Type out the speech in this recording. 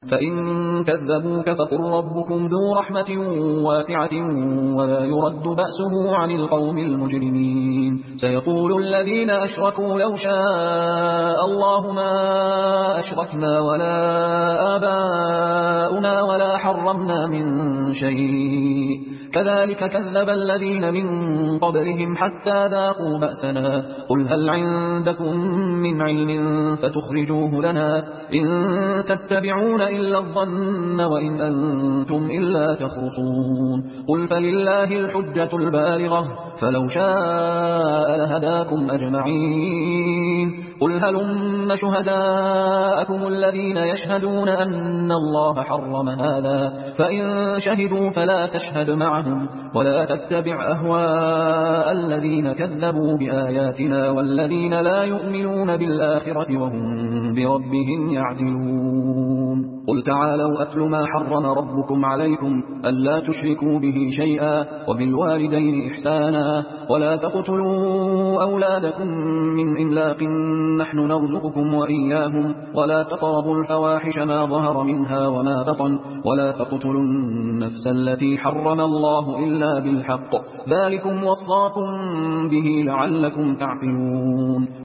فإن كذبوك فقل ربكم ذو رحمة واسعة ولا يرد بأسه عن القوم المجرمين. سيقول الذين أشركوا لو شاء الله ما أشركنا ولا آباؤنا ولا حرمنا من شيء كذلك كذب الذين من قبلهم حتى ذاقوا بأسنا. قل هل عندكم من علم فتخرجوه لنا إن تتبعون إلا الظن وإن أنتم إلا تخرصون. قل فلله الحجة البالغة فلو شاء لهداكم أجمعين. قل هلم شهداءكم الذين يشهدون أن الله حرم هذا فإن شهدوا فلا تشهد معهم ولا تتبع أهواء الذين كذبوا بآياتنا والذين لا يؤمنون بالآخرة وهم بربهم يعدلون. قل تعالوا أتل ما حرم ربكم عليكم ألا تشركوا به شيئا وبالوالدين إحسانا ولا تقتلوا أولادكم من إملاق نحن نرزقكم وإياهم ولا تقربوا الفواحش ما ظهر منها وما بطن ولا تقتلوا النفس التي حرم الله إلا بالحق ذلكم وصاكم به لعلكم تعقلون.